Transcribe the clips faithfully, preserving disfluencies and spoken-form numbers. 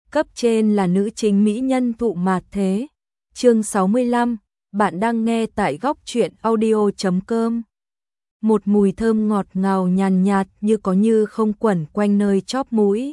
Cấp trên là nữ chính mỹ nhân Thụ Mạt Thế. Chương sáu mươi lăm, bạn đang nghe tại góc truyện audio chấm com. Một mùi thơm ngọt ngào nhàn nhạt như có như không quẩn quanh nơi chóp mũi.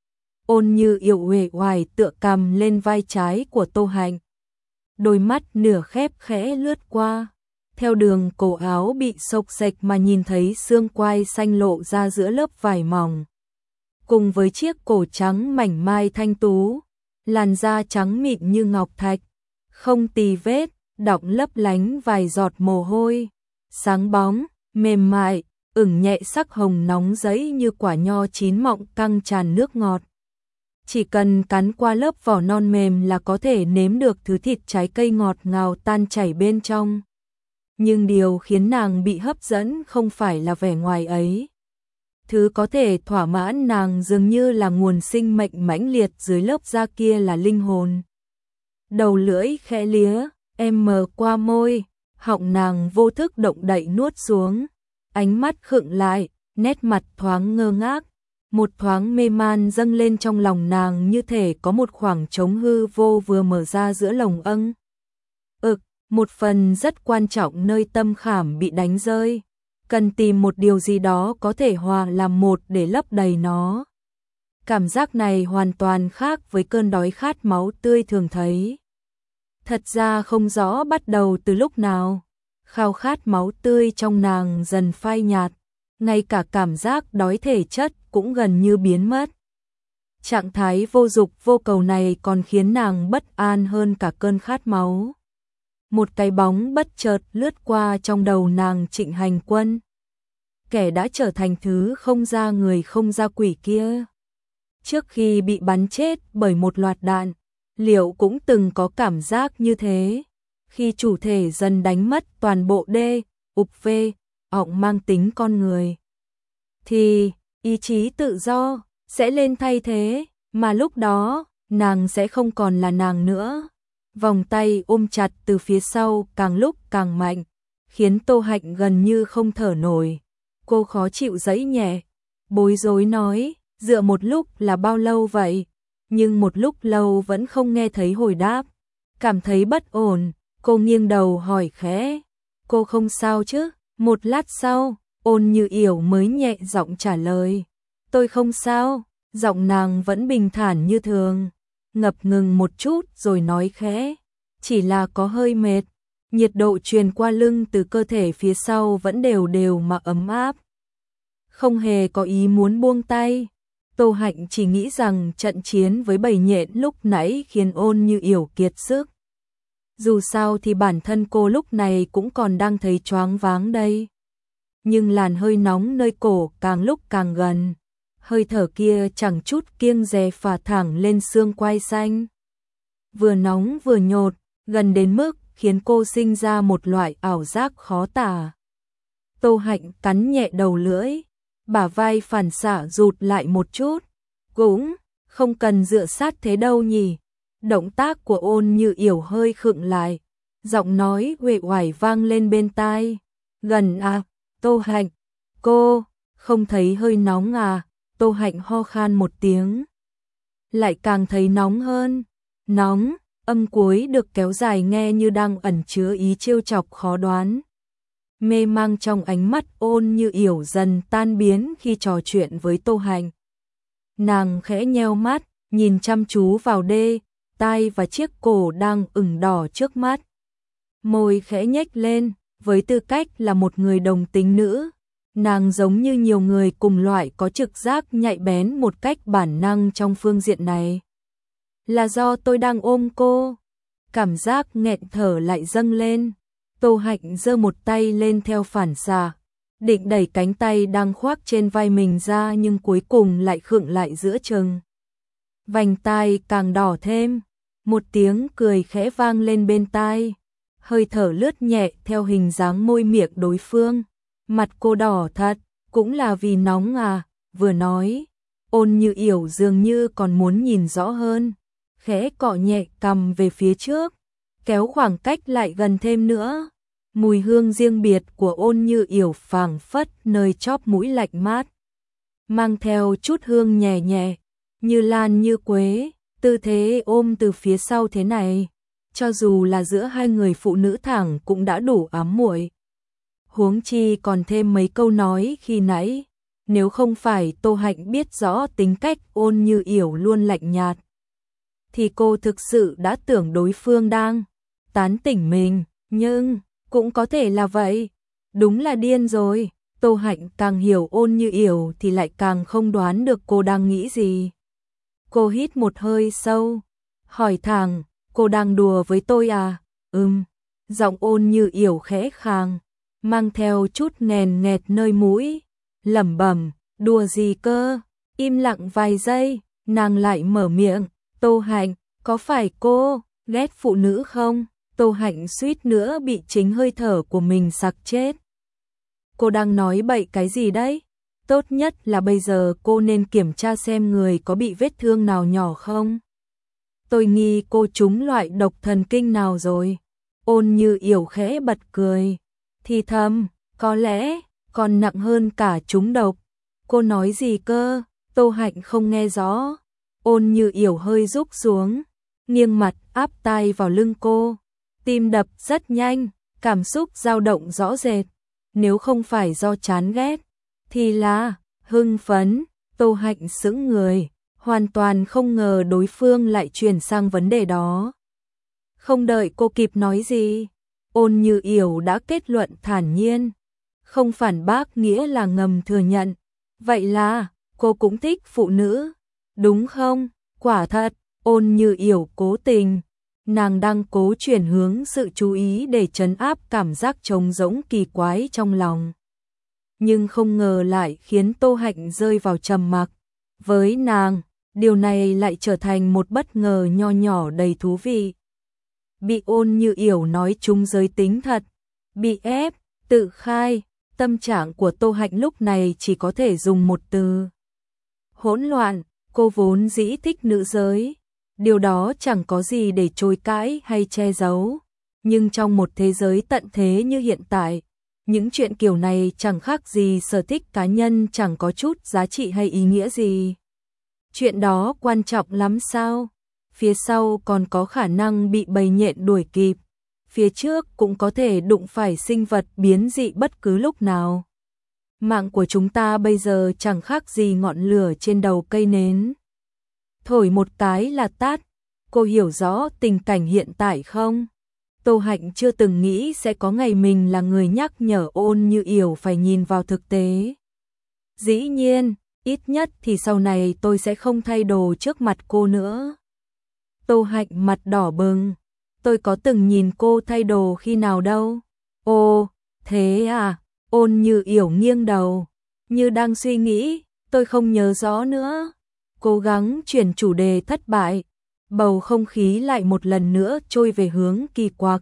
Ôn Như Yểu uể oải tựa cằm lên vai trái của Tô Hạnh. Đôi mắt nửa khép khẽ lướt qua, theo đường cổ áo bị xộc xệch mà nhìn thấy xương quai xanh lộ ra giữa lớp vải mỏng. Cùng với chiếc cổ trắng mảnh mai thanh tú, làn da trắng mịn như ngọc thạch, không tì vết, đọng lấp lánh vài giọt mồ hôi, sáng bóng, mềm mại, ửng nhẹ sắc hồng nóng rẫy như quả nho chín mọng căng tràn nước ngọt. Chỉ cần cắn qua lớp vỏ non mềm là có thể nếm được thứ thịt trái cây ngọt ngào tan chảy bên trong. Nhưng điều khiến nàng bị hấp dẫn không phải là vẻ ngoài ấy. Thứ có thể thỏa mãn nàng dường như là nguồn sinh mệnh mãnh liệt dưới lớp da kia là linh hồn. Đầu lưỡi khẽ lía, em mờ qua môi, họng nàng vô thức động đậy nuốt xuống. Ánh mắt khựng lại, nét mặt thoáng ngơ ngác. Một thoáng mê man dâng lên trong lòng nàng như thể có một khoảng trống hư vô vừa mở ra giữa lồng âng. Ực, một phần rất quan trọng nơi tâm khảm bị đánh rơi. Cần tìm một điều gì đó có thể hòa làm một để lấp đầy nó. Cảm giác này hoàn toàn khác với cơn đói khát máu tươi thường thấy. Thật ra không rõ bắt đầu từ lúc nào, khao khát máu tươi trong nàng dần phai nhạt, ngay cả cảm giác đói thể chất cũng gần như biến mất. Trạng thái vô dục vô cầu này còn khiến nàng bất an hơn cả cơn khát máu. Một cái bóng bất chợt lướt qua trong đầu nàng: Trịnh Hành Quân. Kẻ đã trở thành thứ không ra người không ra quỷ kia. Trước khi bị bắn chết bởi một loạt đạn, liệu cũng từng có cảm giác như thế. Khi chủ thể dần đánh mất toàn bộ đê, ục vê, ọng mang tính con người, thì ý chí tự do sẽ lên thay thế, mà lúc đó nàng sẽ không còn là nàng nữa. Vòng tay ôm chặt từ phía sau càng lúc càng mạnh, khiến Tô Hạnh gần như không thở nổi. Cô khó chịu giãy nhẹ, bối rối nói, dựa một lúc là bao lâu vậy? Nhưng một lúc lâu vẫn không nghe thấy hồi đáp. Cảm thấy bất ổn, cô nghiêng đầu hỏi khẽ, cô không sao chứ? Một lát sau, Ôn Như Yểu mới nhẹ giọng trả lời, tôi không sao. Giọng nàng vẫn bình thản như thường, ngập ngừng một chút rồi nói khẽ, chỉ là có hơi mệt. Nhiệt độ truyền qua lưng từ cơ thể phía sau vẫn đều đều mà ấm áp. Không hề có ý muốn buông tay. Tô Hạnh chỉ nghĩ rằng trận chiến với bầy nhện lúc nãy khiến Ôn Như Yểu kiệt sức. Dù sao thì bản thân cô lúc này cũng còn đang thấy choáng váng đây. Nhưng làn hơi nóng nơi cổ càng lúc càng gần. Hơi thở kia chẳng chút kiêng dè phả thẳng lên xương quai xanh. Vừa nóng vừa nhột, gần đến mức khiến cô sinh ra một loại ảo giác khó tả. Tô Hạnh cắn nhẹ đầu lưỡi, bả vai phản xạ rụt lại một chút. Cũng không cần dựa sát thế đâu nhỉ. Động tác của Ôn Như Yểu hơi khựng lại, giọng nói uể oải vang lên bên tai. Gần à, Tô Hạnh, cô không thấy hơi nóng à? Tô Hạnh ho khan một tiếng. Lại càng thấy nóng hơn. Nóng, âm cuối được kéo dài nghe như đang ẩn chứa ý trêu chọc khó đoán. Mê mang trong ánh mắt Ôn Như Yểu dần tan biến khi trò chuyện với Tô Hạnh. Nàng khẽ nheo mắt, nhìn chăm chú vào đê, tai và chiếc cổ đang ửng đỏ trước mắt. Môi khẽ nhếch lên, với tư cách là một người đồng tính nữ, nàng giống như nhiều người cùng loại có trực giác nhạy bén một cách bản năng trong phương diện này. Là do tôi đang ôm cô. Cảm giác nghẹn thở lại dâng lên. Tô Hạnh giơ một tay lên theo phản xạ, định đẩy cánh tay đang khoác trên vai mình ra nhưng cuối cùng lại khựng lại giữa chừng. Vành tai càng đỏ thêm, một tiếng cười khẽ vang lên bên tai. Hơi thở lướt nhẹ theo hình dáng môi miệng đối phương. Mặt cô đỏ thật, cũng là vì nóng à? Vừa nói, Ôn Như Yểu dường như còn muốn nhìn rõ hơn, khẽ cọ nhẹ cằm về phía trước, kéo khoảng cách lại gần thêm nữa. Mùi hương riêng biệt của Ôn Như Yểu phảng phất nơi chóp mũi lạnh mát, mang theo chút hương nhẹ nhẹ, như lan như quế, Tư thế ôm từ phía sau thế này, cho dù là giữa hai người phụ nữ thẳng cũng đã đủ ám muội. Huống chi còn thêm mấy câu nói khi nãy, nếu không phải Tô Hạnh biết rõ tính cách Ôn Như Yểu luôn lạnh nhạt, thì cô thực sự đã tưởng đối phương đang tán tỉnh mình, nhưng cũng có thể là vậy. Đúng là điên rồi. Tô Hạnh càng hiểu Ôn Như Yểu thì lại càng không đoán được cô đang nghĩ gì. Cô hít một hơi sâu, hỏi thẳng, cô đang đùa với tôi à? Ừm, giọng Ôn Như Yểu khẽ khàng, mang theo chút nghèn nghẹt nơi mũi, lẩm bẩm, đùa gì cơ? Im lặng vài giây, nàng lại mở miệng, Tô Hạnh, có phải cô ghét phụ nữ không? Tô Hạnh suýt nữa bị chính hơi thở của mình sặc chết. Cô đang nói bậy cái gì đấy? Tốt nhất là bây giờ cô nên kiểm tra xem người có bị vết thương nào nhỏ không. Tôi nghi cô trúng loại độc thần kinh nào rồi. Ôn Như Yểu khẽ bật cười, thì thầm, có lẽ còn nặng hơn cả trúng độc. Cô nói gì cơ? Tô Hạnh không nghe rõ. Ôn Như Yểu hơi rúc xuống, nghiêng mặt áp tai vào lưng cô, tim đập rất nhanh, cảm xúc dao động rõ rệt. Nếu không phải do chán ghét, thì là hưng phấn. Tô Hạnh sững người, hoàn toàn không ngờ đối phương lại chuyển sang vấn đề đó. Không đợi cô kịp nói gì, Ôn Như Yểu đã kết luận thản nhiên, không phản bác nghĩa là ngầm thừa nhận. Vậy là cô cũng thích phụ nữ, đúng không? Quả thật, Ôn Như Yểu cố tình, nàng đang cố chuyển hướng sự chú ý để trấn áp cảm giác trống rỗng kỳ quái trong lòng. Nhưng không ngờ lại khiến Tô Hạnh rơi vào trầm mặc. Với nàng, điều này lại trở thành một bất ngờ nho nhỏ đầy thú vị. Bị Ôn Như Yểu nói trúng giới tính thật, bị ép, tự khai, tâm trạng của Tô Hạnh lúc này chỉ có thể dùng một từ. Hỗn loạn. Cô vốn dĩ thích nữ giới, điều đó chẳng có gì để chối cãi hay che giấu. Nhưng trong một thế giới tận thế như hiện tại, những chuyện kiểu này chẳng khác gì sở thích cá nhân, chẳng có chút giá trị hay ý nghĩa gì. Chuyện đó quan trọng lắm sao? Phía sau còn có khả năng bị bầy nhện đuổi kịp, phía trước cũng có thể đụng phải sinh vật biến dị bất cứ lúc nào. Mạng của chúng ta bây giờ chẳng khác gì ngọn lửa trên đầu cây nến. Thổi một cái là tắt. Cô hiểu rõ tình cảnh hiện tại không? Tô Hạnh chưa từng nghĩ sẽ có ngày mình là người nhắc nhở Ôn Như Yểu phải nhìn vào thực tế. Dĩ nhiên, ít nhất thì sau này tôi sẽ không thay đồ trước mặt cô nữa. Tô Hạnh mặt đỏ bừng. Tôi có từng nhìn cô thay đồ khi nào đâu. Ồ, thế à? Ôn Như Yểu nghiêng đầu, như đang suy nghĩ, tôi không nhớ rõ nữa. Cố gắng chuyển chủ đề thất bại, bầu không khí lại một lần nữa trôi về hướng kỳ quặc.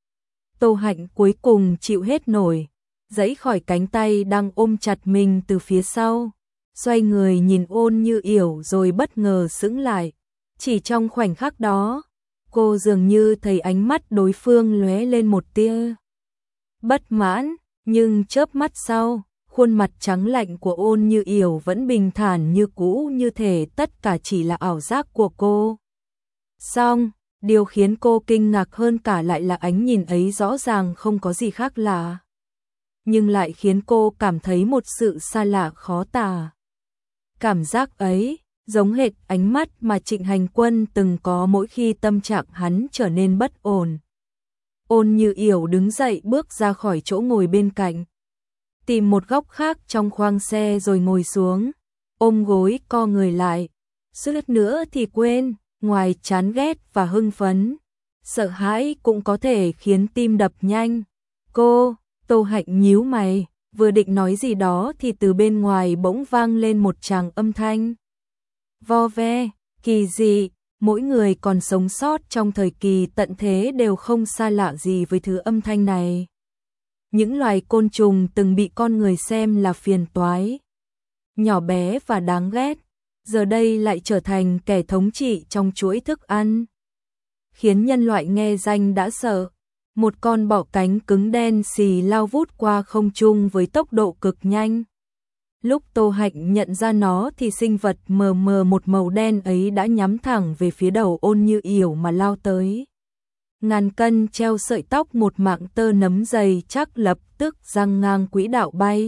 Tô Hạnh cuối cùng chịu hết nổi, giãy khỏi cánh tay đang ôm chặt mình từ phía sau, xoay người nhìn Ôn Như Yểu rồi bất ngờ sững lại. Chỉ trong khoảnh khắc đó, cô dường như thấy ánh mắt đối phương lóe lên một tia bất mãn. Nhưng chớp mắt sau, khuôn mặt trắng lạnh của Ôn Như Yểu vẫn bình thản như cũ, như thể tất cả chỉ là ảo giác của cô. Song, điều khiến cô kinh ngạc hơn cả lại là ánh nhìn ấy rõ ràng không có gì khác lạ, nhưng lại khiến cô cảm thấy một sự xa lạ khó tả. Cảm giác ấy, giống hệt ánh mắt mà Trịnh Hành Quân từng có mỗi khi tâm trạng hắn trở nên bất ổn. Ôn Như Yểu đứng dậy bước ra khỏi chỗ ngồi bên cạnh, tìm một góc khác trong khoang xe rồi ngồi xuống, ôm gối co người lại. Suýt nữa thì quên, ngoài chán ghét và hưng phấn, sợ hãi cũng có thể khiến tim đập nhanh. Cô, Tô Hạnh nhíu mày, vừa định nói gì đó thì từ bên ngoài bỗng vang lên một tràng âm thanh. Vo ve, kỳ dị. Mỗi người còn sống sót trong thời kỳ tận thế đều không xa lạ gì với thứ âm thanh này. Những loài côn trùng từng bị con người xem là phiền toái, nhỏ bé và đáng ghét, giờ đây lại trở thành kẻ thống trị trong chuỗi thức ăn, khiến nhân loại nghe danh đã sợ. Một con bọ cánh cứng đen xì lao vút qua không trung với tốc độ cực nhanh, Lúc Tô Hạnh nhận ra nó thì sinh vật mờ mờ một màu đen ấy đã nhắm thẳng về phía đầu Ôn Như Yểu mà lao tới. Ngàn cân treo sợi tóc, một mạng tơ nấm dày chắc lập tức giăng ngang quỹ đạo bay.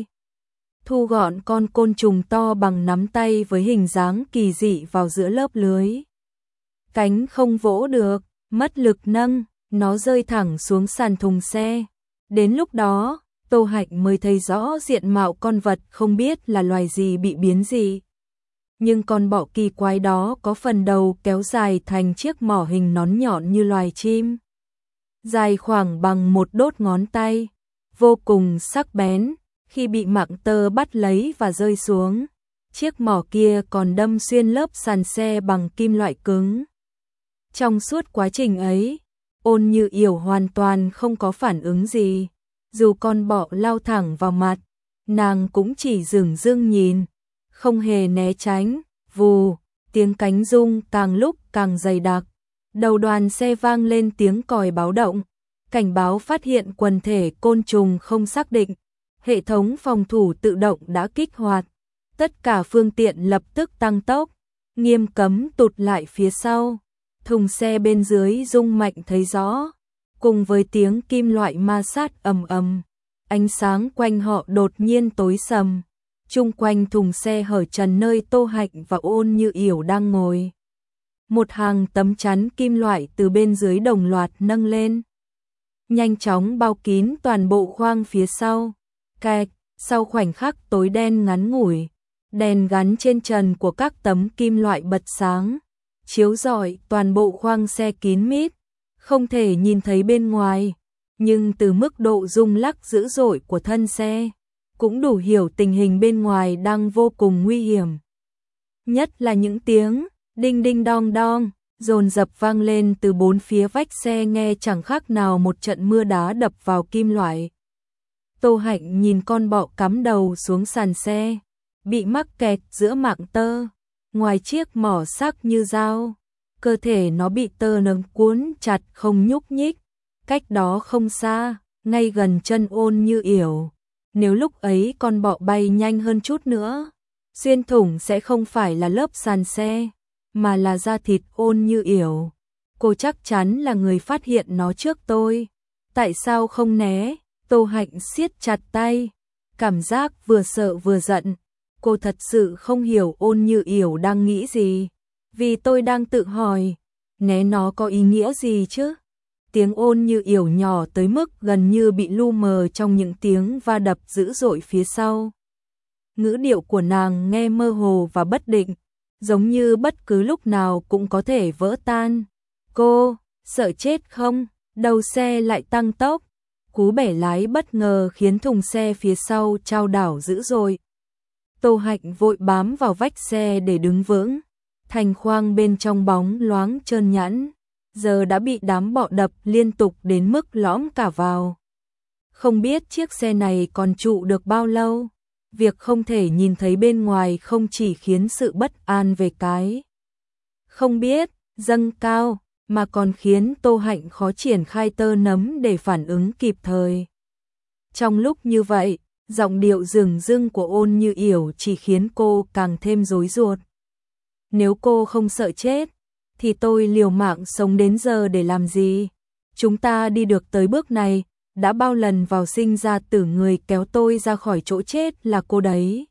Thu gọn con côn trùng to bằng nắm tay với hình dáng kỳ dị vào giữa lớp lưới. Cánh không vỗ được, mất lực nâng, nó rơi thẳng xuống sàn thùng xe. Đến lúc đó, Tô Hạnh mới thấy rõ diện mạo con vật không biết là loài gì bị biến dị. Nhưng con bọ kỳ quái đó có phần đầu kéo dài thành chiếc mỏ hình nón nhọn như loài chim. Dài khoảng bằng một đốt ngón tay, vô cùng sắc bén, khi bị mạng tơ bắt lấy và rơi xuống. Chiếc mỏ kia còn đâm xuyên lớp sàn xe bằng kim loại cứng. Trong suốt quá trình ấy, Ôn Như Yểu hoàn toàn không có phản ứng gì. Dù con bọ lao thẳng vào mặt, nàng cũng chỉ dửng dưng nhìn, không hề né tránh. Vù, tiếng cánh rung càng lúc càng dày đặc. Đầu đoàn xe vang lên tiếng còi báo động, cảnh báo phát hiện quần thể côn trùng không xác định. Hệ thống phòng thủ tự động đã kích hoạt. Tất cả phương tiện lập tức tăng tốc, nghiêm cấm tụt lại phía sau. Thùng xe bên dưới rung mạnh thấy rõ, cùng với tiếng kim loại ma sát ầm ầm, ánh sáng quanh họ đột nhiên tối sầm. Chung quanh thùng xe hở trần nơi Tô Hạnh và Ôn Như Yểu đang ngồi. Một hàng tấm chắn kim loại từ bên dưới đồng loạt nâng lên, nhanh chóng bao kín toàn bộ khoang phía sau. Kẹt, sau khoảnh khắc tối đen ngắn ngủi, đèn gắn trên trần của các tấm kim loại bật sáng, chiếu rọi toàn bộ khoang xe kín mít, không thể nhìn thấy bên ngoài, nhưng từ mức độ rung lắc dữ dội của thân xe, cũng đủ hiểu tình hình bên ngoài đang vô cùng nguy hiểm. Nhất là những tiếng đinh đinh đong đong dồn dập vang lên từ bốn phía vách xe, nghe chẳng khác nào một trận mưa đá đập vào kim loại. Tô Hạnh nhìn con bọ cắm đầu xuống sàn xe, bị mắc kẹt giữa mạng tơ, ngoài chiếc mỏ sắc như dao, cơ thể nó bị tơ nâng cuốn chặt không nhúc nhích. Cách đó không xa, ngay gần chân Ôn Như Yểu, nếu lúc ấy con bọ bay nhanh hơn chút nữa, xuyên thủng sẽ không phải là lớp sàn xe, mà là da thịt Ôn Như Yểu. Cô chắc chắn là người phát hiện nó trước tôi. Tại sao không né? Tô Hạnh siết chặt tay, cảm giác vừa sợ vừa giận. Cô thật sự không hiểu Ôn Như Yểu đang nghĩ gì, vì tôi đang tự hỏi, né nó có ý nghĩa gì chứ? Tiếng Ôn Như Yểu nhỏ tới mức gần như bị lu mờ trong những tiếng va đập dữ dội phía sau. Ngữ điệu của nàng nghe mơ hồ và bất định, giống như bất cứ lúc nào cũng có thể vỡ tan. Cô, sợ chết không? Đầu xe lại tăng tốc. Cú bẻ lái bất ngờ khiến thùng xe phía sau chao đảo dữ dội. Tô Hạnh vội bám vào vách xe để đứng vững. Thành khoang bên trong bóng loáng trơn nhẵn, giờ đã bị đám bọ đập liên tục đến mức lõm cả vào. Không biết chiếc xe này còn trụ được bao lâu. Việc không thể nhìn thấy bên ngoài không chỉ khiến sự bất an về cái không biết dâng cao, mà còn khiến Tô Hạnh khó triển khai tơ nấm để phản ứng kịp thời. Trong lúc như vậy, giọng điệu dửng dưng của Ôn Như Yểu chỉ khiến cô càng thêm rối ruột. Nếu cô không sợ chết, thì tôi liều mạng sống đến giờ để làm gì? Chúng ta đi được tới bước này, đã bao lần vào sinh ra tử người kéo tôi ra khỏi chỗ chết là cô đấy.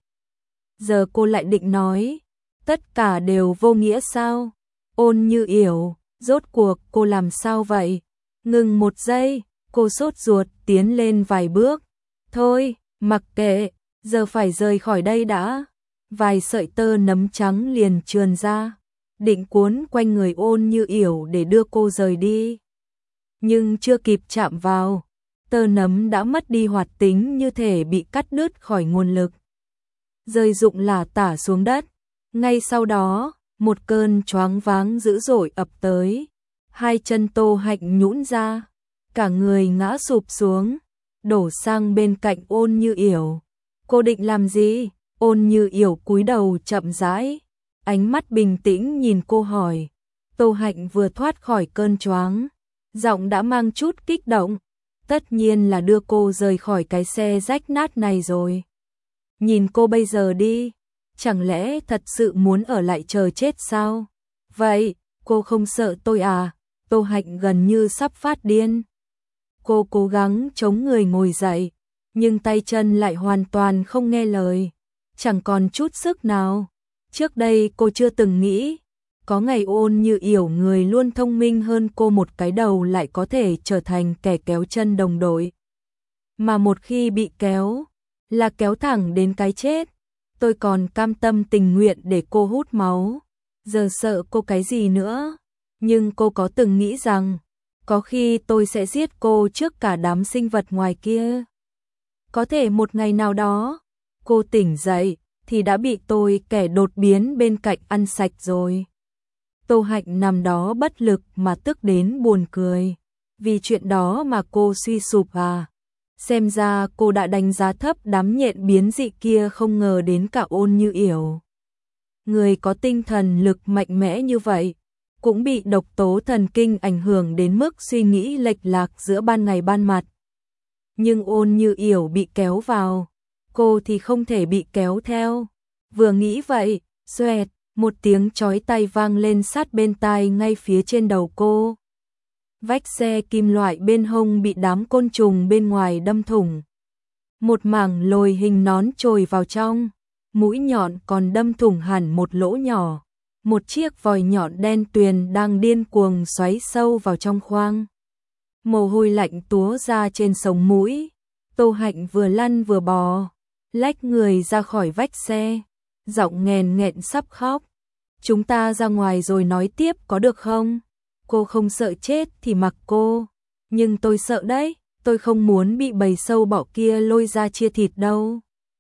Giờ cô lại định nói, tất cả đều vô nghĩa sao? Ôn Như Yểu, rốt cuộc cô làm sao vậy? Ngừng một giây, cô sốt ruột tiến lên vài bước. Thôi, mặc kệ, giờ phải rời khỏi đây đã. Vài sợi tơ nấm trắng liền trườn ra, định cuốn quanh người Ôn Như Yểu để đưa cô rời đi. Nhưng chưa kịp chạm vào, tơ nấm đã mất đi hoạt tính, như thể bị cắt đứt khỏi nguồn lực, rơi rụng lả tả xuống đất. Ngay sau đó, một cơn choáng váng dữ dội ập tới, hai chân Tô Hạnh nhũn ra, cả người ngã sụp xuống, đổ sang bên cạnh Ôn Như Yểu. Cô định làm gì? Ôn Như Yểu cúi đầu chậm rãi, ánh mắt bình tĩnh nhìn cô hỏi. Tô Hạnh vừa thoát khỏi cơn choáng, giọng đã mang chút kích động. Tất nhiên là đưa cô rời khỏi cái xe rách nát này rồi. Nhìn cô bây giờ đi, chẳng lẽ thật sự muốn ở lại chờ chết sao? Vậy, cô không sợ tôi à? Tô Hạnh gần như sắp phát điên. Cô cố gắng chống người ngồi dậy, nhưng tay chân lại hoàn toàn không nghe lời, chẳng còn chút sức nào. Trước đây cô chưa từng nghĩ, có ngày Ôn Như Yểu, người luôn thông minh hơn cô một cái đầu, lại có thể trở thành kẻ kéo chân đồng đội. Mà một khi bị kéo, là kéo thẳng đến cái chết. Tôi còn cam tâm tình nguyện để cô hút máu, giờ sợ cô cái gì nữa. Nhưng cô có từng nghĩ rằng, có khi tôi sẽ giết cô trước cả đám sinh vật ngoài kia. Có thể một ngày nào đó, cô tỉnh dậy, thì đã bị tôi, kẻ đột biến bên cạnh, ăn sạch rồi. Tô Hạnh nằm đó bất lực mà tức đến buồn cười. Vì chuyện đó mà cô suy sụp à? Xem ra cô đã đánh giá thấp đám nhện biến dị kia, không ngờ đến cả Ôn Như Yểu. Người có tinh thần lực mạnh mẽ như vậy, cũng bị độc tố thần kinh ảnh hưởng đến mức suy nghĩ lệch lạc giữa ban ngày ban mặt. Nhưng Ôn Như Yểu bị kéo vào, cô thì không thể bị kéo theo. Vừa nghĩ vậy, xoẹt, một tiếng chói tai vang lên sát bên tai ngay phía trên đầu cô. Vách xe kim loại bên hông bị đám côn trùng bên ngoài đâm thủng. Một mảng lồi hình nón trồi vào trong, mũi nhọn còn đâm thủng hẳn một lỗ nhỏ. Một chiếc vòi nhọn đen tuyền đang điên cuồng xoáy sâu vào trong khoang. Mồ hôi lạnh túa ra trên sống mũi. Tô Hạnh vừa lăn vừa bò, lách người ra khỏi vách xe, giọng nghèn nghẹn sắp khóc. Chúng ta ra ngoài rồi nói tiếp có được không? Cô không sợ chết thì mặc cô, nhưng tôi sợ đấy, tôi không muốn bị bầy sâu bọ kia lôi ra chia thịt đâu.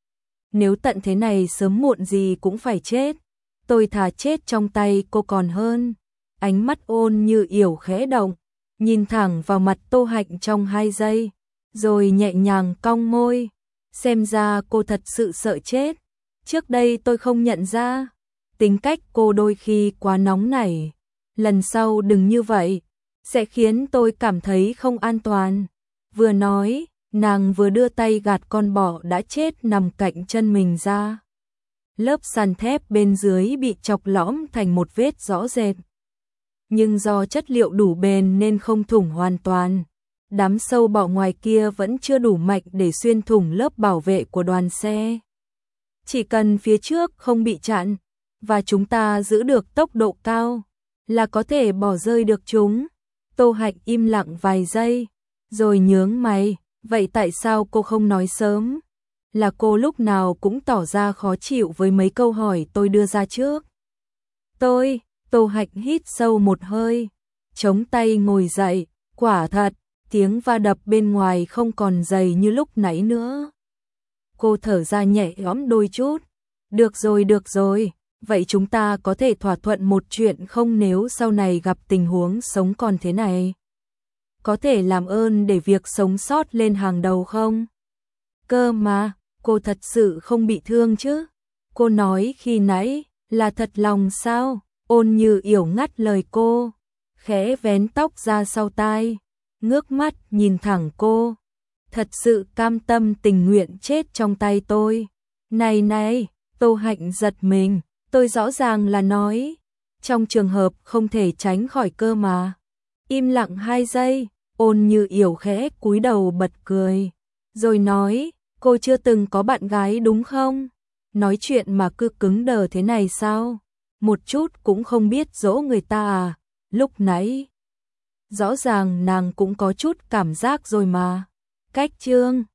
Nếu tận thế này sớm muộn gì cũng phải chết, tôi thà chết trong tay cô còn hơn. Ánh mắt Ôn Như Yểu khẽ động, nhìn thẳng vào mặt Tô Hạnh trong hai giây, rồi nhẹ nhàng cong môi. Xem ra cô thật sự sợ chết. Trước đây tôi không nhận ra, tính cách cô đôi khi quá nóng nảy. Lần sau đừng như vậy, sẽ khiến tôi cảm thấy không an toàn. Vừa nói, nàng vừa đưa tay gạt con bọ đã chết nằm cạnh chân mình ra. Lớp sàn thép bên dưới bị chọc lõm thành một vết rõ rệt. Nhưng do chất liệu đủ bền nên không thủng hoàn toàn. Đám sâu bọ ngoài kia vẫn chưa đủ mạnh để xuyên thủng lớp bảo vệ của đoàn xe. Chỉ cần phía trước không bị chặn, và chúng ta giữ được tốc độ cao, là có thể bỏ rơi được chúng. Tô Hạnh im lặng vài giây, rồi nhướng mày, vậy tại sao cô không nói sớm? Là cô lúc nào cũng tỏ ra khó chịu với mấy câu hỏi tôi đưa ra trước. Tôi, Tô Hạnh hít sâu một hơi, chống tay ngồi dậy, quả thật, tiếng va đập bên ngoài không còn dày như lúc nãy nữa. Cô thở ra nhẹ nhõm đôi chút. Được rồi, được rồi, vậy chúng ta có thể thỏa thuận một chuyện không, nếu sau này gặp tình huống sống còn thế này? Có thể làm ơn để việc sống sót lên hàng đầu không? Cơ mà, cô thật sự không bị thương chứ? Cô nói khi nãy là thật lòng sao? Ôn Như Yểu ngắt lời cô, khẽ vén tóc ra sau tai, ngước mắt nhìn thẳng cô. Thật sự cam tâm tình nguyện chết trong tay tôi? Này này, Tô Hạnh giật mình, tôi rõ ràng là nói, trong trường hợp không thể tránh khỏi cơ mà. Im lặng hai giây, Ôn Như Yểu khẽ cúi đầu bật cười, rồi nói, cô chưa từng có bạn gái đúng không? Nói chuyện mà cứ cứng đờ thế này sao? Một chút cũng không biết dỗ người ta à? Lúc nãy, rõ ràng nàng cũng có chút cảm giác rồi mà. Cách chương